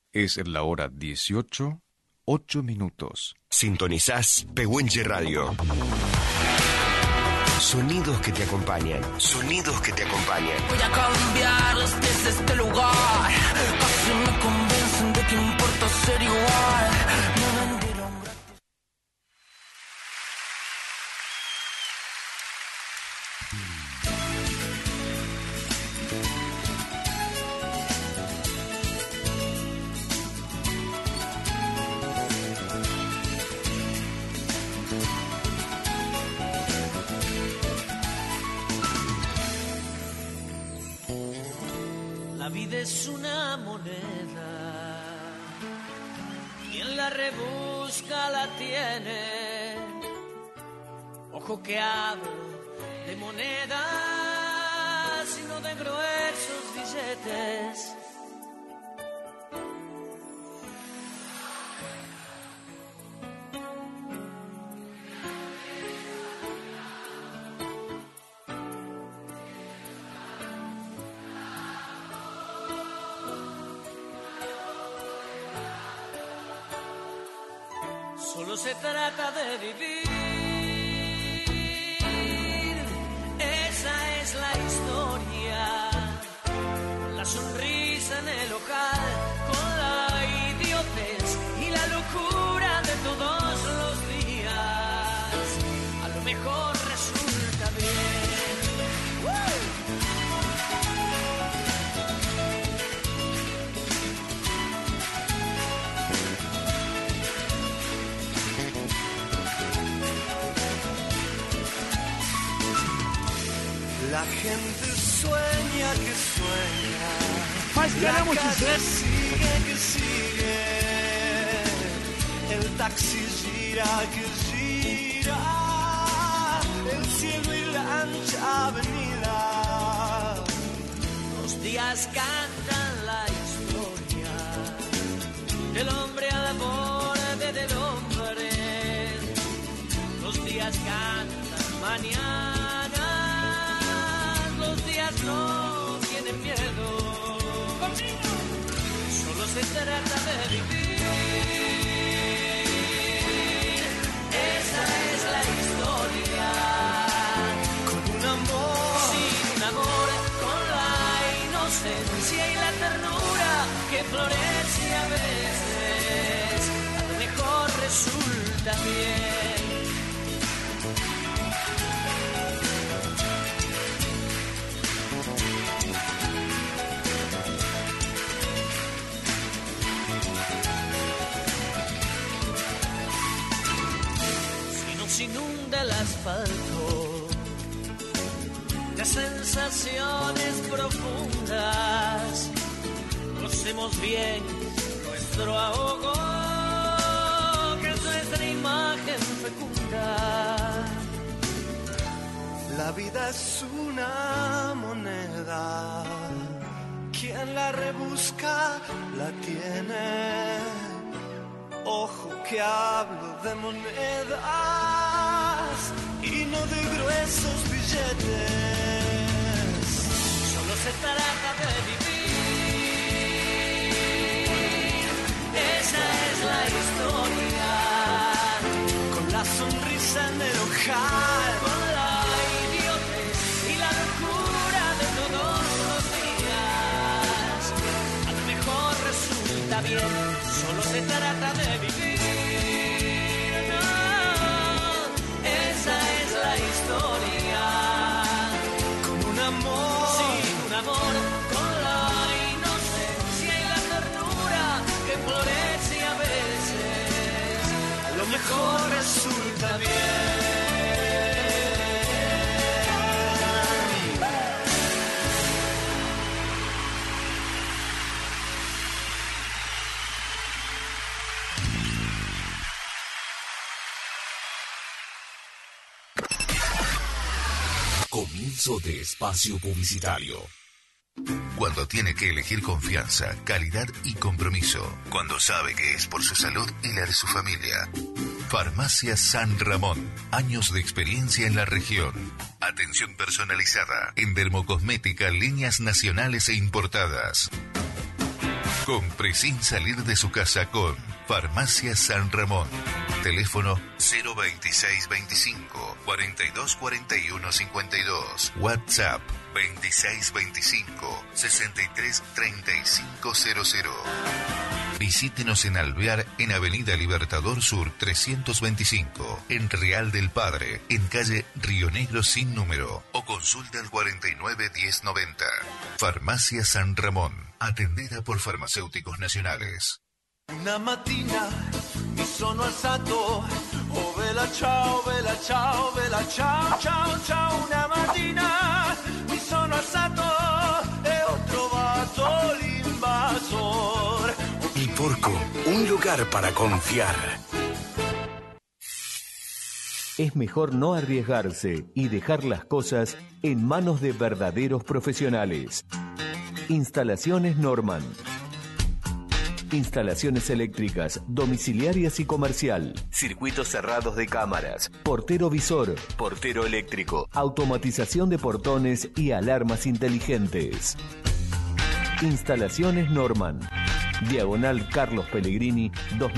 Es la hora 18, 8 minutos. Sintonizás Pehuenche Radio. Sonidos que te acompañan. Sonidos que te acompañan. Voy a cambiar los pies de este lugar. Casi me convencen de que importa ser igual. Me vendieron gratis. La vida es una moneda, quien la rebusca la tiene. Ojo que hablo de monedas y no de gruesos billetes. Solo se trata de vivir, esa es la historia. La sonrisa en el local, con la idiotez y la locura de todos los días. A lo mejor resulta bien. La gente sueña que sueña. Mas La ganamos calle sigue que sigue. El taxi gira que gira. El cielo y la ancha avenida. Los días cantan la historia del hombre al borde del hombre. Los días cantan mañana. No tienen miedo, solo se trata de vivir. Esa es la historia. Con un amor, sin un amor, con la inocencia y la ternura que florece a veces, a lo mejor resulta bien. Se inunda el asfalto de sensaciones profundas. Conocemos bien nuestro ahogo, que es nuestra imagen fecunda. la vida es una moneda. Quien la rebusca la tiene. Ojo que hablo de monedas y no de gruesos billetes. Solo se trata de vivir. Esa es la historia. Con la sonrisa en el ojal, con la idiotez y la locura de todos los días. A lo mejor resulta bien. Solo se trata de vivir. No, esa es la historia. con un amor, Sin un amor, con la inocencia y la ternura que florece a veces. a lo mejor resulta bien. Comienzo de espacio publicitario. Cuando tiene que elegir confianza, calidad y compromiso. Cuando sabe que es por su salud y la de su familia. Farmacia San Ramón. Años de experiencia en la región. Atención personalizada en dermocosmética, líneas nacionales e importadas. Compre sin salir de su casa con Farmacia San Ramón. Teléfono 02625 424152. WhatsApp 2625 633500. Visítenos en Alvear, en Avenida Libertador Sur 325, en Real del Padre, en calle Río Negro sin número, o consulta al 491090. Farmacia San Ramón, atendida por farmacéuticos nacionales. Una mattina mi sono alzato, oh bella ciao, bella ciao, bella ciao, ciao, ciao. Una mattina mi sono alzato e ho trovato l'invasor. Y Porco, un lugar para confiar. Es mejor no arriesgarse y dejar las cosas en manos de verdaderos profesionales. Instalaciones Norman. Instalaciones eléctricas, domiciliarias y comercial. Circuitos cerrados de cámaras. Portero visor. Portero eléctrico. Automatización de portones y alarmas inteligentes. Instalaciones Norman. Diagonal Carlos Pellegrini,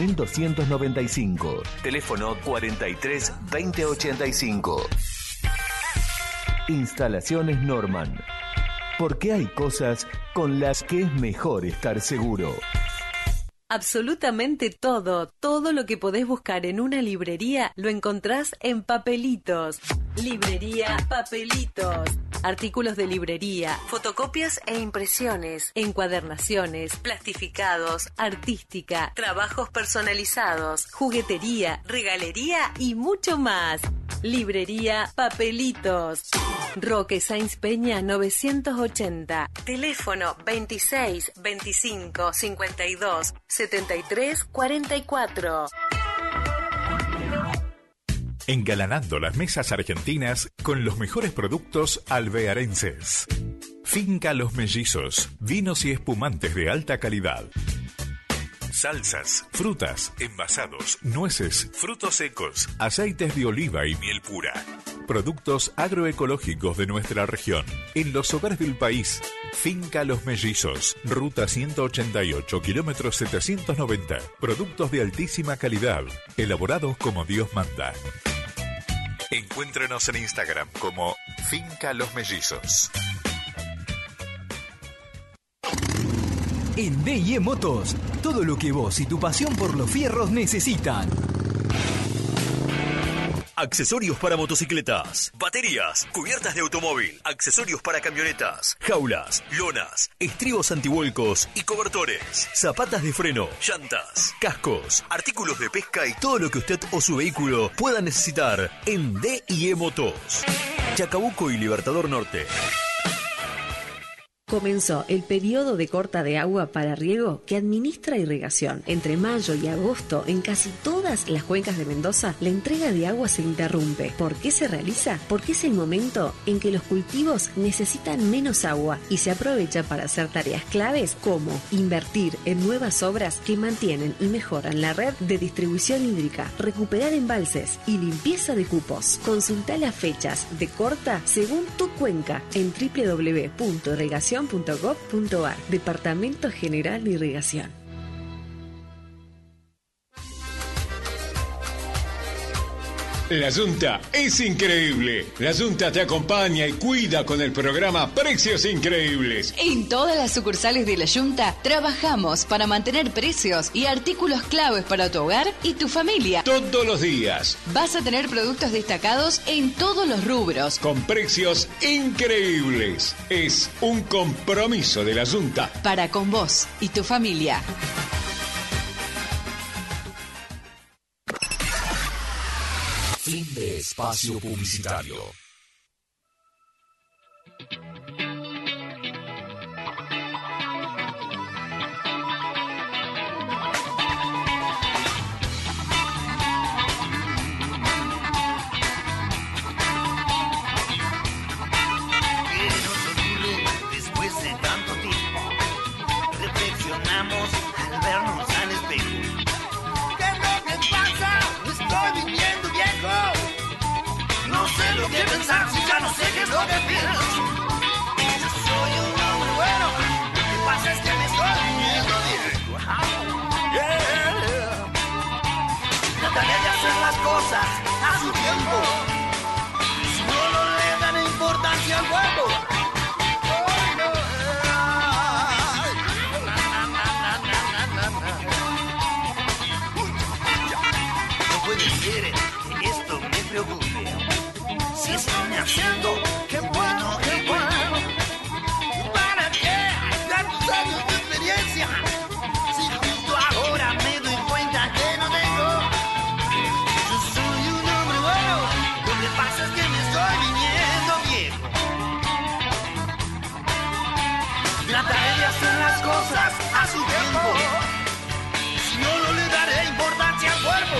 2295. Teléfono 43 2085. Instalaciones Norman. Porque hay cosas con las que es mejor estar seguro. Absolutamente todo lo que podés buscar en una librería lo encontrás en Papelitos. Librería Papelitos. Artículos de librería, fotocopias e impresiones, encuadernaciones, plastificados, artística, trabajos personalizados, juguetería, regalería y mucho más. Librería Papelitos. Roque Sáenz Peña 980. Teléfono 26 25 52 73 44. Engalanando las mesas argentinas con los mejores productos alvearenses. Finca Los Mellizos, vinos y espumantes de alta calidad. Salsas, frutas, envasados, nueces, frutos secos, aceites de oliva y miel pura. Productos agroecológicos de nuestra región, en los hogares del país. Finca Los Mellizos, ruta 188, kilómetro 790. Productos de altísima calidad, elaborados como Dios manda. Encuéntrenos en Instagram como Finca Los Mellizos. En D&E Motos, todo lo que vos y tu pasión por los fierros necesitan. Accesorios para motocicletas, baterías, cubiertas de automóvil, accesorios para camionetas, jaulas, lonas, estribos antivuelcos y cobertores, zapatas de freno, llantas, cascos, artículos de pesca y todo lo que usted o su vehículo pueda necesitar en D&E Motos. Chacabuco y Libertador Norte. Comenzó el periodo de corta de agua para riego que administra irrigación. Entre mayo y agosto, en casi todas las cuencas de Mendoza, la entrega de agua se interrumpe. ¿Por qué se realiza? Porque es el momento en que los cultivos necesitan menos agua y se aprovecha para hacer tareas claves como invertir en nuevas obras que mantienen y mejoran la red de distribución hídrica, recuperar embalses y limpieza de cupos. Consulta las fechas de corta según tu cuenca en www.irrigación.gov.ar. Departamento General de Irrigación. La Yunta es increíble. La Yunta te acompaña y cuida con el programa Precios Increíbles. En todas las sucursales de La Yunta trabajamos para mantener precios y artículos claves para tu hogar y tu familia. Todos los días. Vas a tener productos destacados en todos los rubros. Con precios increíbles. Es un compromiso de La Yunta. Para con vos y tu familia. Fin de espacio publicitario. Después de tanto tiempo, reflexionamos al vernos al espejo. ¿Qué es lo que pasa? Estoy viviendo viejo. No sé lo que pensar si ya no sé qué es lo que pienso. Yo soy un hombre bueno, lo que pasa es que me estoy viviendo viejo. cosas a su tiempo. Si no le dan importancia al cuerpo. No puede ser que esto me preocupe. Si estoy naciendo, qué bueno, qué bueno. ¿Para qué tantos años de experiencia? Si justo ahora me doy cuenta que no tengo. Yo soy un hombre bueno. Lo que pasa es que me estoy viniendo viejo. Trataré de hacer las cosas a su tiempo. Si no, no le daré importancia al cuerpo.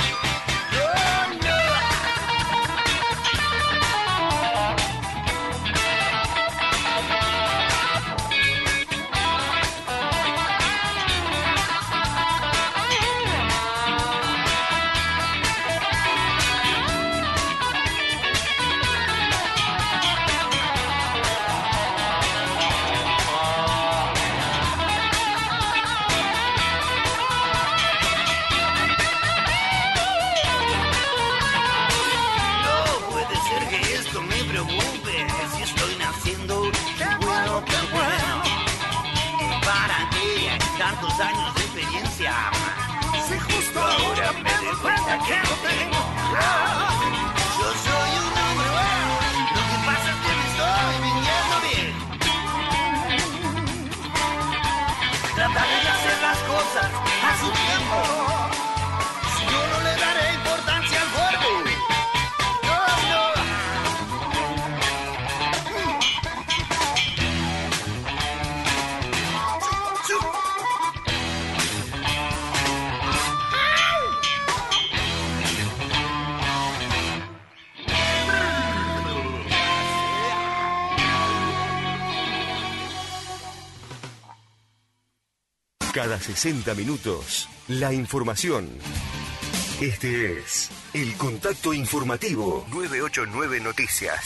Tantos años de experiencia. Si justo ahora me doy cuenta que no tengo. Yo soy un hombre bueno. Lo que pasa es que me estoy viniendo bien. Trataré de hacer las cosas a su tiempo. Si yo no le daré importancia al cuerpo. Cada 60 minutos, la información. Este es el Contacto Informativo 989 Noticias.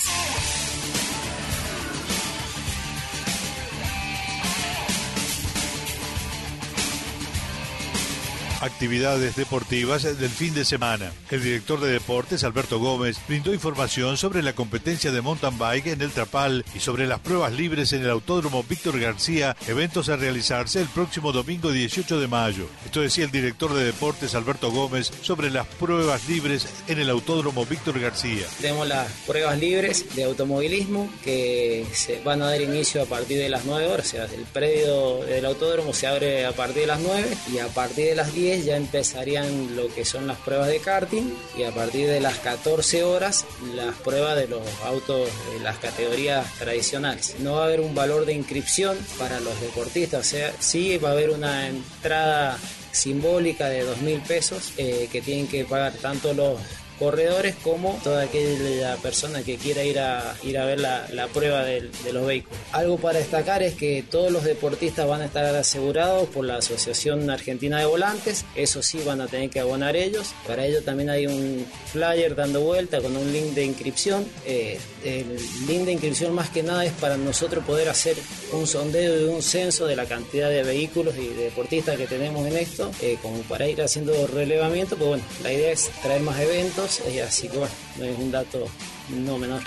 Actividades deportivas del fin de semana. El director de deportes, Alberto Gómez, brindó información sobre la competencia de mountain bike en el Trapal y sobre las pruebas libres en el Autódromo Víctor García, eventos a realizarse el próximo domingo 18 de mayo. Esto decía el director de deportes, Alberto Gómez, sobre las pruebas libres en el Autódromo Víctor García. Tenemos las pruebas libres de automovilismo que se van a dar inicio a partir de las 9 horas. O sea, el predio del autódromo se abre a partir de las 9 y a partir de las 10 ya empezarían lo que son las pruebas de karting y a partir de las 14 horas las pruebas de los autos de las categorías tradicionales. No va a haber un valor de inscripción para los deportistas, o sea, sí va a haber una entrada simbólica de 2.000 pesos que tienen que pagar tanto los corredores como toda aquella persona que quiera ir a ver la prueba de los vehículos. Algo para destacar es que todos los deportistas van a estar asegurados por la Asociación Argentina de Volantes, eso sí van a tener que abonar ellos. Para ello también hay un flyer dando vuelta con un link de inscripción. El link de inscripción más que nada es para nosotros poder hacer un sondeo y un censo de la cantidad de vehículos y de deportistas que tenemos en esto, como para ir haciendo relevamiento, pues bueno, la idea es traer más eventos. Así que bueno, es un dato no menor.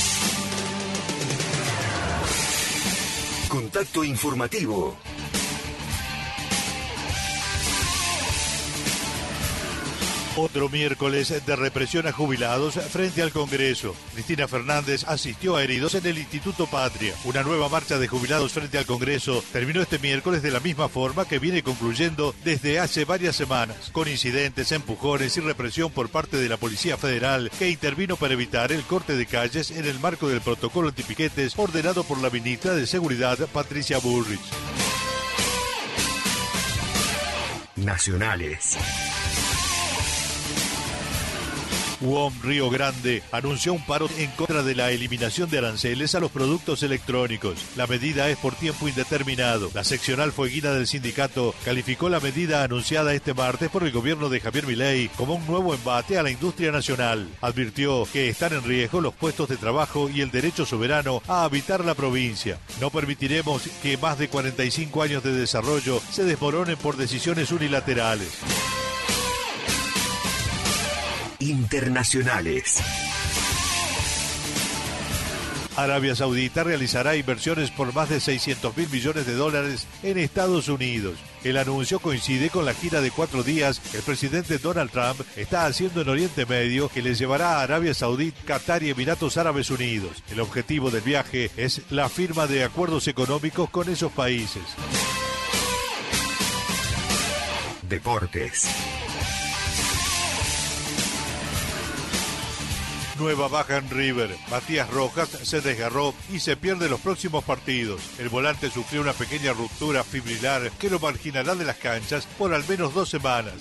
Contacto Informativo. Otro miércoles de represión a jubilados frente al Congreso. Cristina Fernández asistió a heridos en el Instituto Patria. Una nueva marcha de jubilados frente al Congreso terminó este miércoles de la misma forma que viene concluyendo desde hace varias semanas, con incidentes, empujones y represión por parte de la Policía Federal, que intervino para evitar el corte de calles en el marco del protocolo antipiquetes ordenado por la ministra de Seguridad, Patricia Bullrich. Nacionales. UOM Río Grande anunció un paro en contra de la eliminación de aranceles a los productos electrónicos. La medida es por tiempo indeterminado. La seccional fueguina del sindicato calificó la medida anunciada este martes por el gobierno de Javier Milei como un nuevo embate a la industria nacional. Advirtió que están en riesgo los puestos de trabajo y el derecho soberano a habitar la provincia. No permitiremos que más de 45 años de desarrollo se desmoronen por decisiones unilaterales. Internacionales. Arabia Saudita realizará inversiones por más de 600 mil millones de dólares en Estados Unidos. El anuncio coincide con la gira de 4 días que el presidente Donald Trump está haciendo en Oriente Medio, que les llevará a Arabia Saudí, Qatar y Emiratos Árabes Unidos. El objetivo del viaje es la firma de acuerdos económicos con esos países. Deportes. Nueva baja en River. Matías Rojas se desgarró y se pierde los próximos partidos. El volante sufrió una pequeña ruptura fibrilar que lo marginará de las canchas por al menos 2 semanas.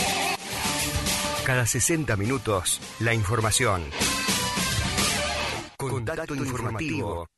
Cada 60 minutos, la información. Contacto informativo.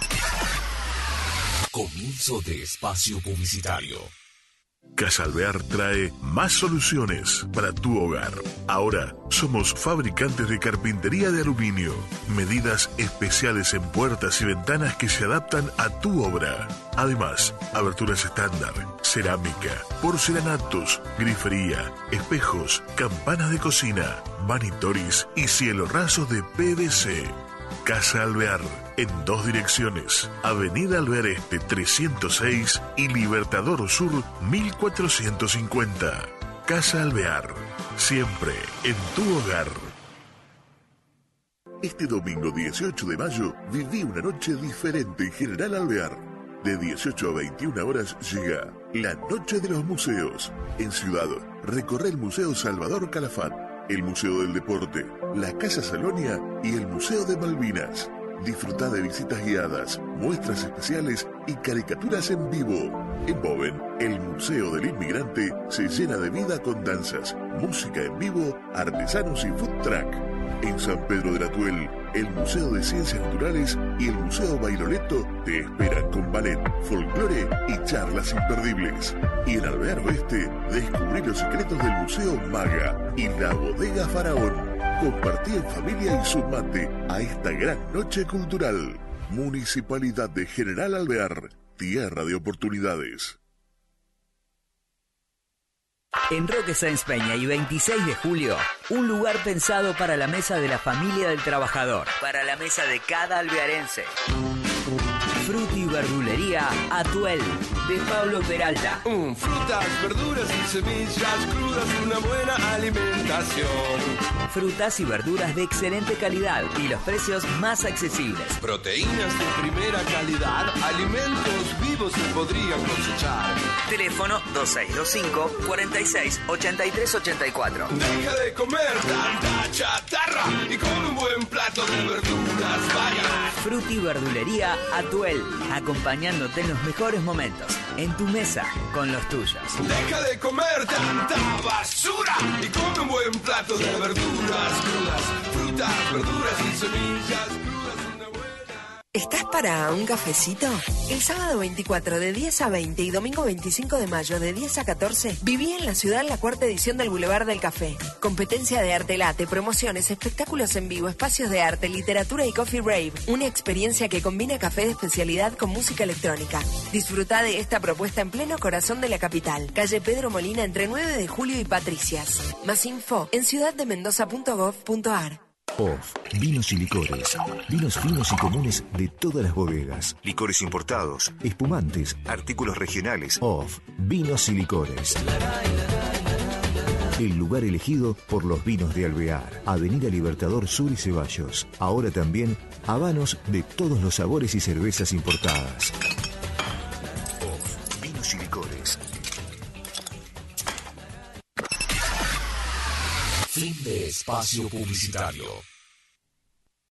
Comienzo de espacio publicitario. Casa Alvear trae más soluciones para tu hogar. Ahora somos fabricantes de carpintería de aluminio. Medidas especiales en puertas y ventanas que se adaptan a tu obra. Además, aberturas estándar, cerámica, porcelanatos, grifería, espejos, campanas de cocina, vanitoris y cielo rasos de PVC. Casa Alvear, en 2 direcciones, Avenida Alvear Este 306 y Libertador Sur 1450. Casa Alvear, siempre en tu hogar. Este domingo 18 de mayo viví una noche diferente en General Alvear. De 18 a 21 horas llega la Noche de los Museos. En Ciudad, recorre el Museo Salvador Calafat, el Museo del Deporte, la Casa Salonia y el Museo de Malvinas. Disfruta de visitas guiadas, muestras especiales y caricaturas en vivo. En Boven, el Museo del Inmigrante se llena de vida con danzas, música en vivo, artesanos y food truck. En San Pedro de la Tuel, el Museo de Ciencias Naturales y el Museo Bailoleto te esperan con ballet, folclore y charlas imperdibles. Y en Alvear Oeste, descubrí los secretos del Museo Maga y la Bodega Faraón. Compartí en familia y sumate a esta gran noche cultural. Municipalidad de General Alvear, tierra de oportunidades. En Roque Sáenz Peña y 26 de julio, un lugar pensado para la mesa de la familia del trabajador, para la mesa de cada alvearense. Fruti y verdulería Atuel, de Pablo Peralta. Frutas, verduras y semillas crudas, una buena alimentación. Frutas y verduras de excelente calidad y los precios más accesibles. Proteínas de primera calidad, alimentos vivos se podrían cosechar. Teléfono 2625-468384. Deja de comer tanta chatarra y come un buen plato de verduras, vaya. Fruti y verdulería Atuel, acompañándote en los mejores momentos, en tu mesa, con los tuyos. Deja de comer tanta basura y come un buen plato de verduras crudas, frutas, verduras y semillas crudas, una buena... ¿Estás para un cafecito? El sábado 24 de 10 a 20 y domingo 25 de mayo de 10 a 14 viví en la ciudad la 4ª edición del Boulevard del Café. Competencia de arte latte, promociones, espectáculos en vivo, espacios de arte, literatura y coffee rave. Una experiencia que combina café de especialidad con música electrónica. Disfruta de esta propuesta en pleno corazón de la capital. Calle Pedro Molina entre 9 de julio y Patricias. Más info en ciudaddemendoza.gov.ar. OFF, vinos y licores. Vinos finos y comunes de todas las bodegas. Licores importados, espumantes, artículos regionales. OFF, vinos y licores. El lugar elegido por los vinos de Alvear. Avenida Libertador Sur y Ceballos. Ahora también habanos de todos los sabores y cervezas importadas. OFF, vinos y licores. Fin de espacio publicitario.